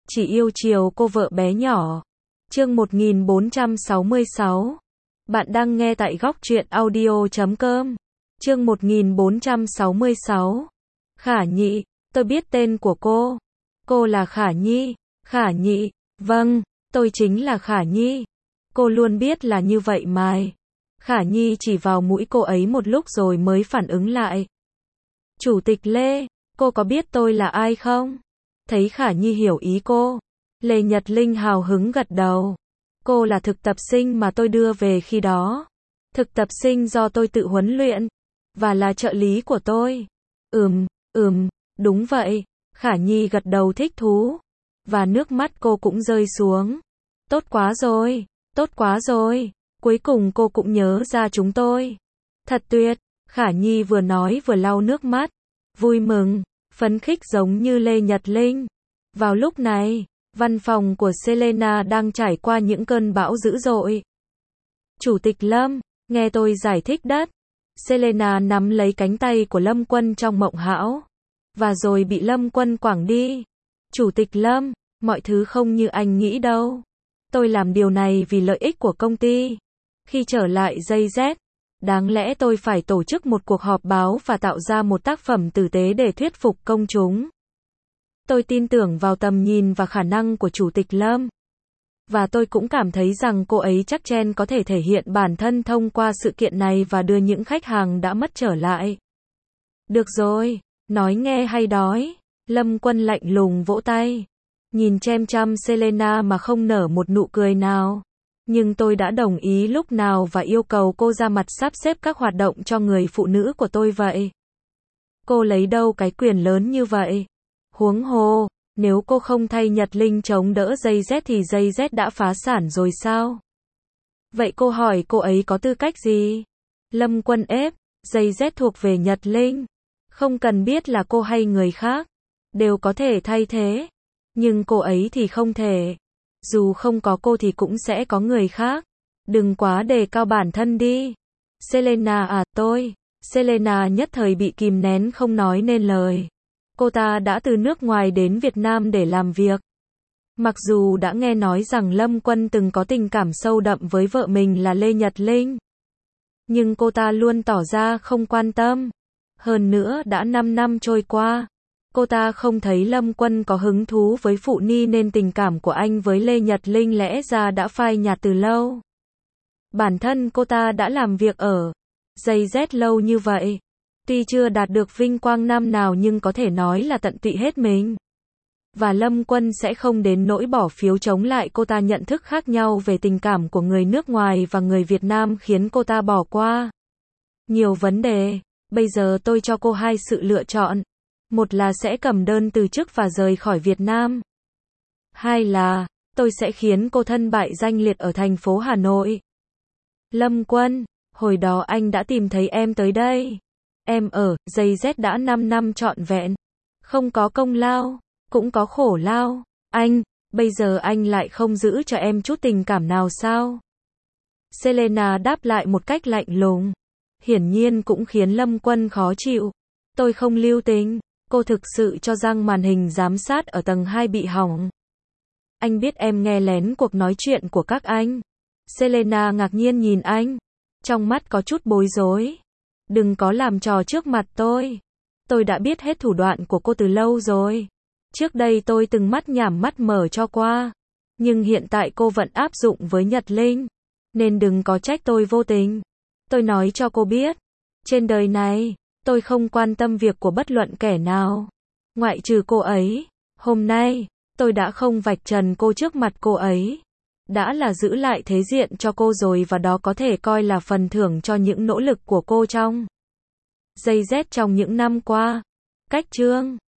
chỉ yêu chiều cô vợ bé nhỏ. Chương 1466. Bạn đang nghe tại góc truyện audio.com. Chương 1466. Khả Nhị, tôi biết tên của cô. Cô là Khả Nhi. Khả Nhị, vâng, tôi chính là Khả Nhi. Cô luôn biết là như vậy mà. Khả Nhi chỉ vào mũi cô ấy một lúc rồi mới phản ứng lại. Chủ tịch Lê, cô có biết tôi là ai không? Thấy Khả Nhi hiểu ý cô, Lê Nhật Linh hào hứng gật đầu. Cô là thực tập sinh mà tôi đưa về khi đó. Thực tập sinh do tôi tự huấn luyện, và là trợ lý của tôi. Đúng vậy. Khả Nhi gật đầu thích thú, và nước mắt cô cũng rơi xuống. Tốt quá rồi, cuối cùng cô cũng nhớ ra chúng tôi. Thật tuyệt, Khả Nhi vừa nói vừa lau nước mắt, vui mừng, phấn khích giống như Lê Nhật Linh. Vào lúc này, văn phòng của Selena đang trải qua những cơn bão dữ dội. Chủ tịch Lâm, nghe tôi giải thích đất. Selena nắm lấy cánh tay của Lâm Quân trong mộng hão, và rồi bị Lâm Quân quẳng đi. Chủ tịch Lâm, mọi thứ không như anh nghĩ đâu. Tôi làm điều này vì lợi ích của công ty. Khi trở lại JZ, đáng lẽ tôi phải tổ chức một cuộc họp báo và tạo ra một tác phẩm tử tế để thuyết phục công chúng. Tôi tin tưởng vào tầm nhìn và khả năng của Chủ tịch Lâm. Và tôi cũng cảm thấy rằng cô ấy chắc chắn có thể thể hiện bản thân thông qua sự kiện này và đưa những khách hàng đã mất trở lại. Được rồi, nói nghe hay đói. Lâm Quân lạnh lùng vỗ tay, nhìn chăm chăm Selena mà không nở một nụ cười nào. Nhưng tôi đã đồng ý lúc nào và yêu cầu cô ra mặt sắp xếp các hoạt động cho người phụ nữ của tôi vậy. Cô lấy đâu cái quyền lớn như vậy? Huống hồ, nếu cô không thay Nhật Linh chống đỡ JZ thì JZ đã phá sản rồi sao? Vậy cô hỏi cô ấy có tư cách gì? Lâm Quân ép, JZ thuộc về Nhật Linh. Không cần biết là cô hay người khác, đều có thể thay thế. Nhưng cô ấy thì không thể. Dù không có cô thì cũng sẽ có người khác. Đừng quá đề cao bản thân đi. Selena à, Selena nhất thời bị kìm nén không nói nên lời. Cô ta đã từ nước ngoài đến Việt Nam để làm việc. Mặc dù đã nghe nói rằng Lâm Quân từng có tình cảm sâu đậm với vợ mình là Lê Nhật Linh, nhưng cô ta luôn tỏ ra không quan tâm. Hơn nữa đã 5 năm trôi qua, cô ta không thấy Lâm Quân có hứng thú với Phụ Ni nên tình cảm của anh với Lê Nhật Linh lẽ ra đã phai nhạt từ lâu. Bản thân cô ta đã làm việc ở JZ lâu như vậy. Tuy chưa đạt được vinh quang năm nào nhưng có thể nói là tận tụy hết mình. Và Lâm Quân sẽ không đến nỗi bỏ phiếu chống lại cô ta. Nhận thức khác nhau về tình cảm của người nước ngoài và người Việt Nam khiến cô ta bỏ qua nhiều vấn đề. Bây giờ tôi cho cô hai sự lựa chọn. Một là sẽ cầm đơn từ chức và rời khỏi Việt Nam. Hai là, tôi sẽ khiến cô thân bại danh liệt ở thành phố Hà Nội. Lâm Quân, hồi đó anh đã tìm thấy em tới đây. Em ở JZ đã 5 năm trọn vẹn. Không có công lao, cũng có khổ lao. Bây giờ anh lại không giữ cho em chút tình cảm nào sao? Selena đáp lại một cách lạnh lùng. Hiển nhiên cũng khiến Lâm Quân khó chịu. Tôi không lưu tình. Cô thực sự cho rằng màn hình giám sát ở tầng 2 bị hỏng. Anh biết em nghe lén cuộc nói chuyện của các anh. Selena ngạc nhiên nhìn anh, trong mắt có chút bối rối. Đừng có làm trò trước mặt tôi. Tôi đã biết hết thủ đoạn của cô từ lâu rồi. Trước đây tôi từng mắt nhảm mắt mở cho qua. Nhưng hiện tại cô vẫn áp dụng với Nhật Linh. Nên đừng có trách tôi vô tình. Tôi nói cho cô biết. Trên đời này, tôi không quan tâm việc của bất luận kẻ nào. Ngoại trừ cô ấy. Hôm nay, tôi đã không vạch trần cô trước mặt cô ấy. Đã là giữ lại thế diện cho cô rồi và đó có thể coi là phần thưởng cho những nỗ lực của cô trong JZ trong những năm qua. Cách chương